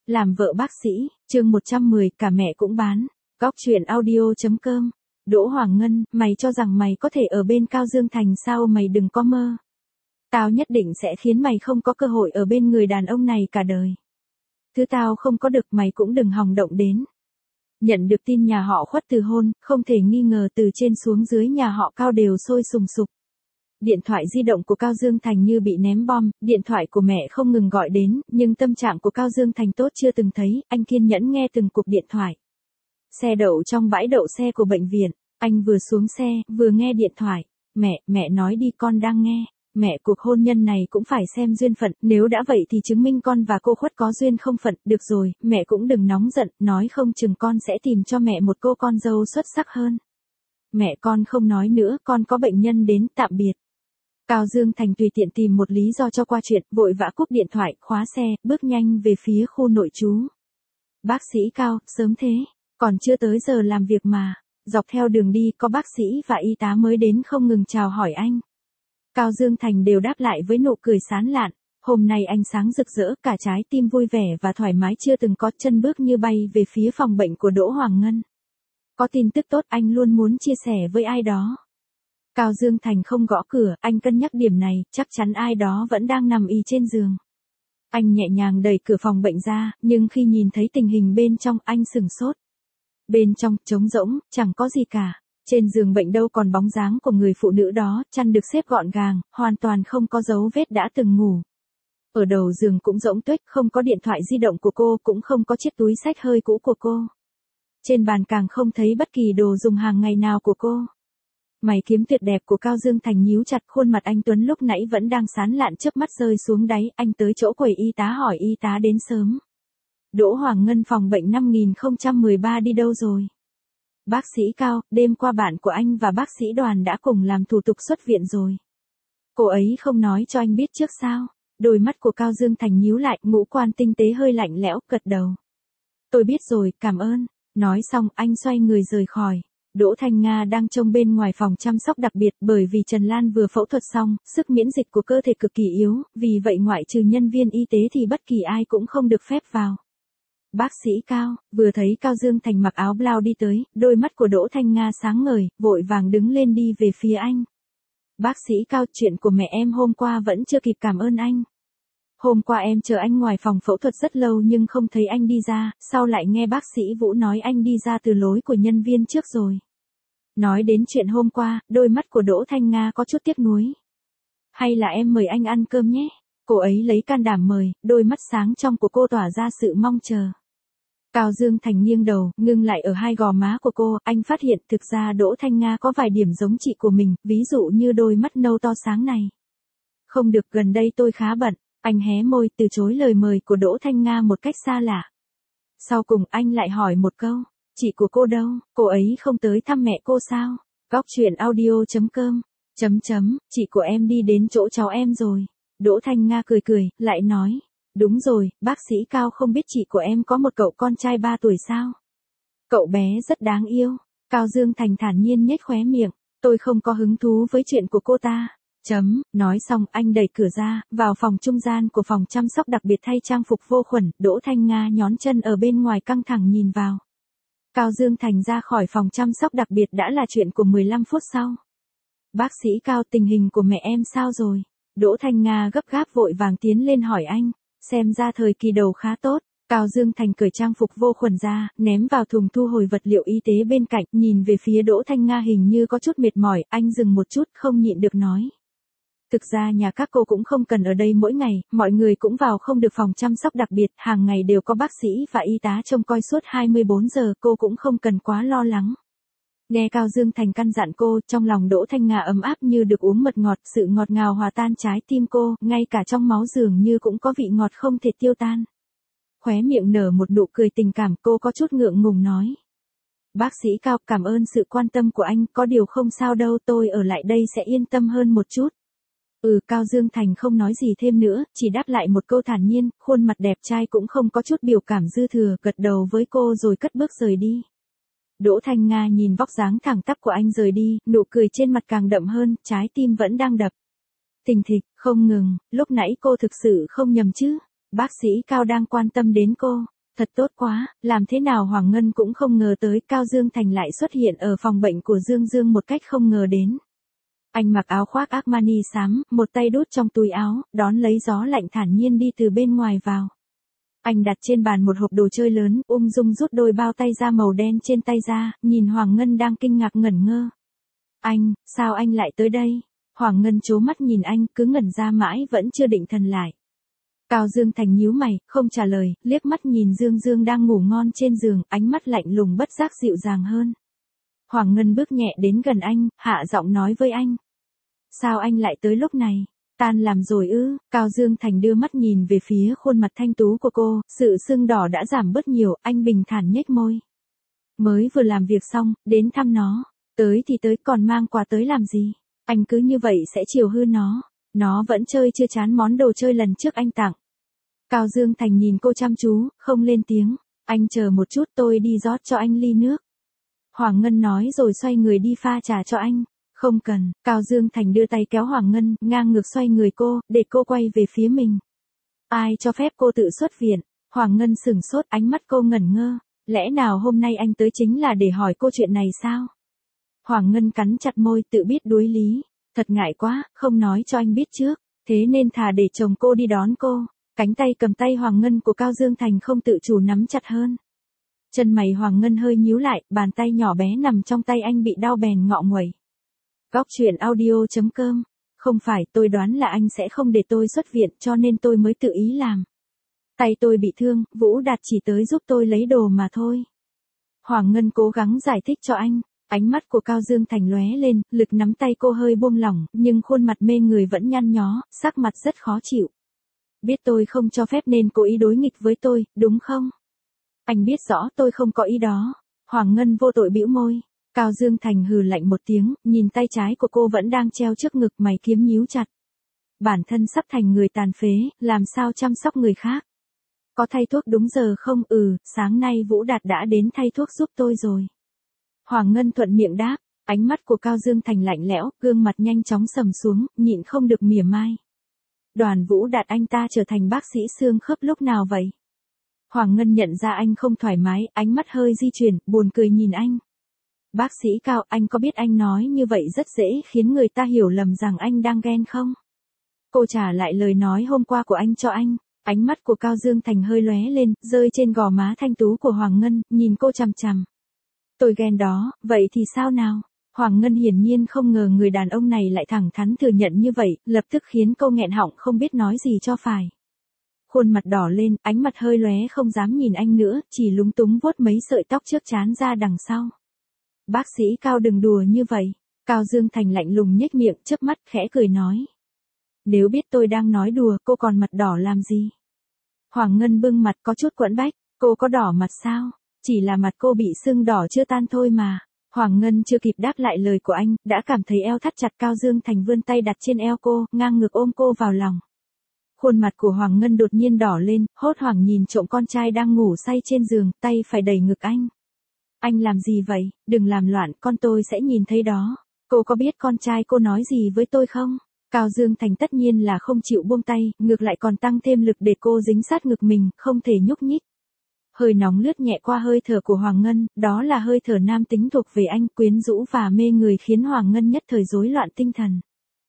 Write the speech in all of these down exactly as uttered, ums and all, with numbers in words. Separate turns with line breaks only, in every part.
Làm vợ bác sĩ, chương một trăm mười, cả mẹ cũng bán. Góc truyện audio.com. Đỗ Hoàng Ngân, mày cho rằng mày có thể ở bên Cao Dương Thành sao? Mày đừng có mơ. Tao nhất định sẽ khiến mày không có cơ hội ở bên người đàn ông này cả đời. Thứ tao không có được mày cũng đừng hòng động đến. Nhận được tin nhà họ Khuất từ hôn, không thể nghi ngờ từ trên xuống dưới nhà họ Cao đều sôi sùng sục. Điện thoại di động của Cao Dương Thành như bị ném bom, điện thoại của mẹ không ngừng gọi đến, nhưng tâm trạng của Cao Dương Thành tốt chưa từng thấy, anh kiên nhẫn nghe từng cuộc điện thoại. Xe đậu trong bãi đậu xe của bệnh viện, anh vừa xuống xe, vừa nghe điện thoại. Mẹ, mẹ nói đi con đang nghe. Mẹ, cuộc hôn nhân này cũng phải xem duyên phận, nếu đã vậy thì chứng minh con và cô Khuất có duyên không phận. Được rồi, mẹ cũng đừng nóng giận, nói không chừng con sẽ tìm cho mẹ một cô con dâu xuất sắc hơn. Mẹ con không nói nữa, con có bệnh nhân đến, tạm biệt. Cao Dương Thành tùy tiện tìm một lý do cho qua chuyện, vội vã cúp điện thoại, khóa xe, bước nhanh về phía khu nội trú. Bác sĩ Cao, sớm thế, còn chưa tới giờ làm việc mà. Dọc theo đường đi có bác sĩ và y tá mới đến không ngừng chào hỏi anh. Cao Dương Thành đều đáp lại với nụ cười sán lạn. Hôm nay anh sáng rực rỡ, cả trái tim vui vẻ và thoải mái chưa từng có, chân bước như bay về phía phòng bệnh của Đỗ Hoàng Ngân. Có tin tức tốt anh luôn muốn chia sẻ với ai đó. Cao Dương Thành không gõ cửa, anh cân nhắc điểm này, chắc chắn ai đó vẫn đang nằm y trên giường. Anh nhẹ nhàng đẩy cửa phòng bệnh ra, nhưng khi nhìn thấy tình hình bên trong, anh sửng sốt. Bên trong, trống rỗng, chẳng có gì cả. Trên giường bệnh đâu còn bóng dáng của người phụ nữ đó, chăn được xếp gọn gàng, hoàn toàn không có dấu vết đã từng ngủ. Ở đầu giường cũng rỗng tuếch, không có điện thoại di động của cô, cũng không có chiếc túi xách hơi cũ của cô. Trên bàn càng không thấy bất kỳ đồ dùng hàng ngày nào của cô. Mày kiếm tuyệt đẹp của Cao Dương Thành nhíu chặt, khuôn mặt anh Tuấn lúc nãy vẫn đang sán lạn chớp mắt rơi xuống đáy, anh tới chỗ quầy y tá hỏi y tá đến sớm. Đỗ Hoàng Ngân phòng bệnh năm không một ba đi đâu rồi? Bác sĩ Cao, đêm qua bạn của anh và bác sĩ Đoàn đã cùng làm thủ tục xuất viện rồi. Cô ấy không nói cho anh biết trước sao? Đôi mắt của Cao Dương Thành nhíu lại, ngũ quan tinh tế hơi lạnh lẽo, gật đầu. Tôi biết rồi, cảm ơn. Nói xong, anh xoay người rời khỏi. Đỗ Thanh Nga đang trông bên ngoài phòng chăm sóc đặc biệt, bởi vì Trần Lan vừa phẫu thuật xong, sức miễn dịch của cơ thể cực kỳ yếu, vì vậy ngoại trừ nhân viên y tế thì bất kỳ ai cũng không được phép vào. Bác sĩ Cao, vừa thấy Cao Dương Thành mặc áo blau đi tới, đôi mắt của Đỗ Thanh Nga sáng ngời, vội vàng đứng lên đi về phía anh. Bác sĩ Cao, chuyện của mẹ em hôm qua vẫn chưa kịp cảm ơn anh. Hôm qua em chờ anh ngoài phòng phẫu thuật rất lâu nhưng không thấy anh đi ra, sau lại nghe bác sĩ Vũ nói anh đi ra từ lối của nhân viên trước rồi. Nói đến chuyện hôm qua, đôi mắt của Đỗ Thanh Nga có chút tiếc nuối. Hay là em mời anh ăn cơm nhé? Cô ấy lấy can đảm mời, đôi mắt sáng trong của cô tỏa ra sự mong chờ. Cao Dương Thành nghiêng đầu, ngưng lại ở hai gò má của cô, anh phát hiện thực ra Đỗ Thanh Nga có vài điểm giống chị của mình, ví dụ như đôi mắt nâu to sáng này. Không được, gần đây tôi khá bận. Anh hé môi từ chối lời mời của Đỗ Thanh Nga một cách xa lạ. Sau cùng anh lại hỏi một câu, chị của cô đâu, cô ấy không tới thăm mẹ cô sao? Góc truyện audio.com, chấm chấm, chị của em đi đến chỗ cháu em rồi. Đỗ Thanh Nga cười cười, lại nói, đúng rồi, bác sĩ Cao không biết chị của em có một cậu con trai ba tuổi sao? Cậu bé rất đáng yêu. Cao Dương Thành thản nhiên nhếch khóe miệng, tôi không có hứng thú với chuyện của cô ta. Chấm, nói xong anh đẩy cửa ra, vào phòng trung gian của phòng chăm sóc đặc biệt thay trang phục vô khuẩn, Đỗ Thanh Nga nhón chân ở bên ngoài căng thẳng nhìn vào. Cao Dương Thành ra khỏi phòng chăm sóc đặc biệt đã là chuyện của mười lăm phút sau. Bác sĩ Cao, tình hình của mẹ em sao rồi? Đỗ Thanh Nga gấp gáp vội vàng tiến lên hỏi anh, xem ra thời kỳ đầu khá tốt. Cao Dương Thành cởi trang phục vô khuẩn ra, ném vào thùng thu hồi vật liệu y tế bên cạnh, nhìn về phía Đỗ Thanh Nga hình như có chút mệt mỏi, anh dừng một chút, không nhịn được nói. Thực ra nhà các cô cũng không cần ở đây mỗi ngày, mọi người cũng vào không được phòng chăm sóc đặc biệt, hàng ngày đều có bác sĩ và y tá trông coi suốt hai mươi bốn giờ, cô cũng không cần quá lo lắng. Nghe Cao Dương Thành căn dặn cô, trong lòng Đỗ Thanh Nga ấm áp như được uống mật ngọt, sự ngọt ngào hòa tan trái tim cô, ngay cả trong máu dường như cũng có vị ngọt không thể tiêu tan. Khóe miệng nở một nụ cười tình cảm, cô có chút ngượng ngùng nói. Bác sĩ Cao, cảm ơn sự quan tâm của anh, có điều không sao đâu, tôi ở lại đây sẽ yên tâm hơn một chút. Ừ, Cao Dương Thành không nói gì thêm nữa, chỉ đáp lại một câu thản nhiên, khuôn mặt đẹp trai cũng không có chút biểu cảm dư thừa, gật đầu với cô rồi cất bước rời đi. Đỗ Thanh Nga nhìn vóc dáng thẳng tắp của anh rời đi, nụ cười trên mặt càng đậm hơn, trái tim vẫn đang đập. Thình thịch, không ngừng, lúc nãy cô thực sự không nhầm chứ, bác sĩ Cao đang quan tâm đến cô. Thật tốt quá, làm thế nào Hoàng Ngân cũng không ngờ tới Cao Dương Thành lại xuất hiện ở phòng bệnh của Dương Dương một cách không ngờ đến. Anh mặc áo khoác Armani xám, một tay đút trong túi áo, đón lấy gió lạnh thản nhiên đi từ bên ngoài vào. Anh đặt trên bàn một hộp đồ chơi lớn, ung dung rút đôi bao tay da màu đen trên tay ra, nhìn Hoàng Ngân đang kinh ngạc ngẩn ngơ. Anh, sao anh lại tới đây? Hoàng Ngân trố mắt nhìn anh, cứ ngẩn ra mãi vẫn chưa định thần lại. Cao Dương Thành nhíu mày, không trả lời, liếc mắt nhìn Dương Dương đang ngủ ngon trên giường, ánh mắt lạnh lùng bất giác dịu dàng hơn. Hoàng Ngân bước nhẹ đến gần anh, hạ giọng nói với anh. Sao anh lại tới lúc này? Tan làm rồi ư? Cao Dương Thành đưa mắt nhìn về phía khuôn mặt thanh tú của cô, sự sưng đỏ đã giảm bớt nhiều, anh bình thản nhếch môi. Mới vừa làm việc xong, đến thăm nó. Tới thì tới, còn mang quà tới làm gì? Anh cứ như vậy sẽ chiều hư nó. Nó vẫn chơi chưa chán món đồ chơi lần trước anh tặng. Cao Dương Thành nhìn cô chăm chú, không lên tiếng. Anh chờ một chút, tôi đi rót cho anh ly nước. Hoàng Ngân nói rồi xoay người đi pha trà cho anh. Không cần, Cao Dương Thành đưa tay kéo Hoàng Ngân, ngang ngược xoay người cô, để cô quay về phía mình. Ai cho phép cô tự xuất viện? Hoàng Ngân sửng sốt, ánh mắt cô ngẩn ngơ. Lẽ nào hôm nay anh tới chính là để hỏi cô chuyện này sao? Hoàng Ngân cắn chặt môi, tự biết đuối lý. Thật ngại quá, không nói cho anh biết trước. Thế nên thà để chồng cô đi đón cô. Cánh tay cầm tay Hoàng Ngân của Cao Dương Thành không tự chủ nắm chặt hơn. Chân mày Hoàng Ngân hơi nhíu lại, bàn tay nhỏ bé nằm trong tay anh bị đau bèn ngọ nguậy. Góc truyện audio chấm com. Không phải, tôi đoán là anh sẽ không để tôi xuất viện cho nên tôi mới tự ý làm. Tay tôi bị thương, Vũ Đạt chỉ tới giúp tôi lấy đồ mà thôi. Hoàng Ngân cố gắng giải thích cho anh. Ánh mắt của Cao Dương Thành lóe lên, lực nắm tay cô hơi buông lỏng, nhưng khuôn mặt mê người vẫn nhăn nhó, sắc mặt rất khó chịu. Biết tôi không cho phép nên cố ý đối nghịch với tôi, đúng không? Anh biết rõ tôi không có ý đó. Hoàng Ngân vô tội bĩu môi. Cao Dương Thành hừ lạnh một tiếng, nhìn tay trái của cô vẫn đang treo trước ngực, mày kiếm nhíu chặt. Bản thân sắp thành người tàn phế, làm sao chăm sóc người khác? Có thay thuốc đúng giờ không? Ừ, sáng nay Vũ Đạt đã đến thay thuốc giúp tôi rồi. Hoàng Ngân thuận miệng đáp, ánh mắt của Cao Dương Thành lạnh lẽo, gương mặt nhanh chóng sầm xuống, nhịn không được mỉa mai. Đoàn Vũ Đạt anh ta trở thành bác sĩ xương khớp lúc nào vậy? Hoàng Ngân nhận ra anh không thoải mái, ánh mắt hơi di chuyển, buồn cười nhìn anh. Bác sĩ Cao, anh có biết anh nói như vậy rất dễ khiến người ta hiểu lầm rằng anh đang ghen không? Cô trả lại lời nói hôm qua của anh cho anh. Ánh mắt của Cao Dương Thành hơi lóe lên, rơi trên gò má thanh tú của Hoàng Ngân, nhìn cô chằm chằm. Tôi ghen đó, vậy thì sao nào? Hoàng Ngân hiển nhiên không ngờ người đàn ông này lại thẳng thắn thừa nhận như vậy, lập tức khiến cô nghẹn họng không biết nói gì cho phải. Khuôn mặt đỏ lên, ánh mặt hơi lóe không dám nhìn anh nữa, chỉ lúng túng vuốt mấy sợi tóc trước trán ra đằng sau. Bác sĩ Cao đừng đùa như vậy. Cao Dương Thành lạnh lùng nhếch miệng, chớp mắt khẽ cười nói. Nếu biết tôi đang nói đùa, cô còn mặt đỏ làm gì? Hoàng Ngân bưng mặt có chút quẫn bách, cô có đỏ mặt sao? Chỉ là mặt cô bị sưng đỏ chưa tan thôi mà. Hoàng Ngân chưa kịp đáp lại lời của anh, đã cảm thấy eo thắt chặt. Cao Dương Thành vươn tay đặt trên eo cô, ngang ngược ôm cô vào lòng. Khuôn mặt của Hoàng Ngân đột nhiên đỏ lên, hốt hoảng nhìn trộm con trai đang ngủ say trên giường, tay phải đẩy ngực anh. Anh làm gì vậy? Đừng làm loạn, con tôi sẽ nhìn thấy đó. Cô có biết con trai cô nói gì với tôi không? Cao Dương Thành tất nhiên là không chịu buông tay, ngược lại còn tăng thêm lực để cô dính sát ngực mình, không thể nhúc nhích. Hơi nóng lướt nhẹ qua hơi thở của Hoàng Ngân, đó là hơi thở nam tính thuộc về anh, quyến rũ và mê người khiến Hoàng Ngân nhất thời rối loạn tinh thần.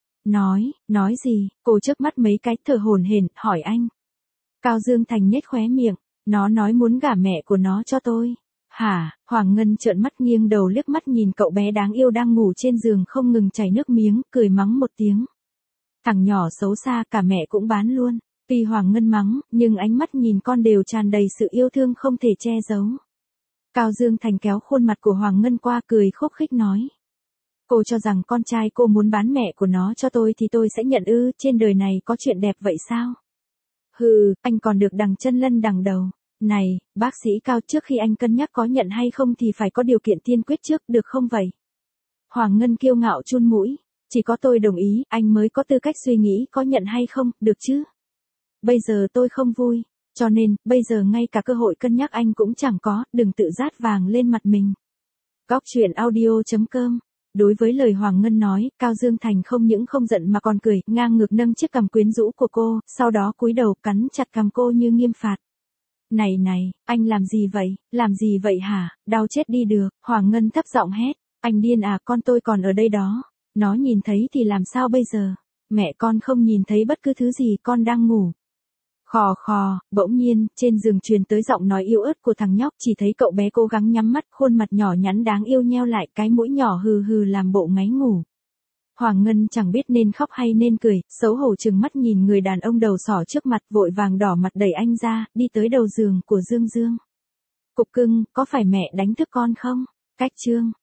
Nói, nói gì? Cô chớp mắt mấy cái, thở hổn hển, hỏi anh. Cao Dương Thành nhếch khóe miệng, nó nói muốn gả mẹ của nó cho tôi. Hả? Hoàng Ngân trợn mắt nghiêng đầu liếc mắt nhìn cậu bé đáng yêu đang ngủ trên giường không ngừng chảy nước miếng, cười mắng một tiếng. Thằng nhỏ xấu xa, cả mẹ cũng bán luôn. Tuy Hoàng Ngân mắng, nhưng ánh mắt nhìn con đều tràn đầy sự yêu thương không thể che giấu. Cao Dương Thành kéo khuôn mặt của Hoàng Ngân qua, cười khúc khích nói. Cô cho rằng con trai cô muốn bán mẹ của nó cho tôi thì tôi sẽ nhận ư? Trên đời này có chuyện đẹp vậy sao? Hừ, anh còn được đằng chân lân đằng đầu. Này, bác sĩ Cao, trước khi anh cân nhắc có nhận hay không thì phải có điều kiện tiên quyết trước, được không vậy? Hoàng Ngân kiêu ngạo chun mũi. Chỉ có tôi đồng ý, anh mới có tư cách suy nghĩ có nhận hay không, được chứ? Bây giờ tôi không vui, cho nên, bây giờ ngay cả cơ hội cân nhắc anh cũng chẳng có, đừng tự rát vàng lên mặt mình. Góc truyện audio chấm com. Đối với lời Hoàng Ngân nói, Cao Dương Thành không những không giận mà còn cười, ngang ngược nâng chiếc cằm quyến rũ của cô, sau đó cúi đầu cắn chặt cằm cô như nghiêm phạt. Này này, anh làm gì vậy, làm gì vậy hả, đau chết đi được, Hoàng Ngân thấp giọng hét, anh điên à, con tôi còn ở đây đó, nó nhìn thấy thì làm sao bây giờ, mẹ con không nhìn thấy bất cứ thứ gì, con đang ngủ. Khò khò, bỗng nhiên, trên giường truyền tới giọng nói yếu ớt của thằng nhóc, chỉ thấy cậu bé cố gắng nhắm mắt, khuôn mặt nhỏ nhắn đáng yêu nheo lại, cái mũi nhỏ hừ hừ làm bộ ngáy ngủ. Hoàng Ngân chẳng biết nên khóc hay nên cười, xấu hổ trừng mắt nhìn người đàn ông đầu sỏ trước mặt, vội vàng đỏ mặt đẩy anh ra, đi tới đầu giường của Dương Dương. Cục cưng, có phải mẹ đánh thức con không? Cách chương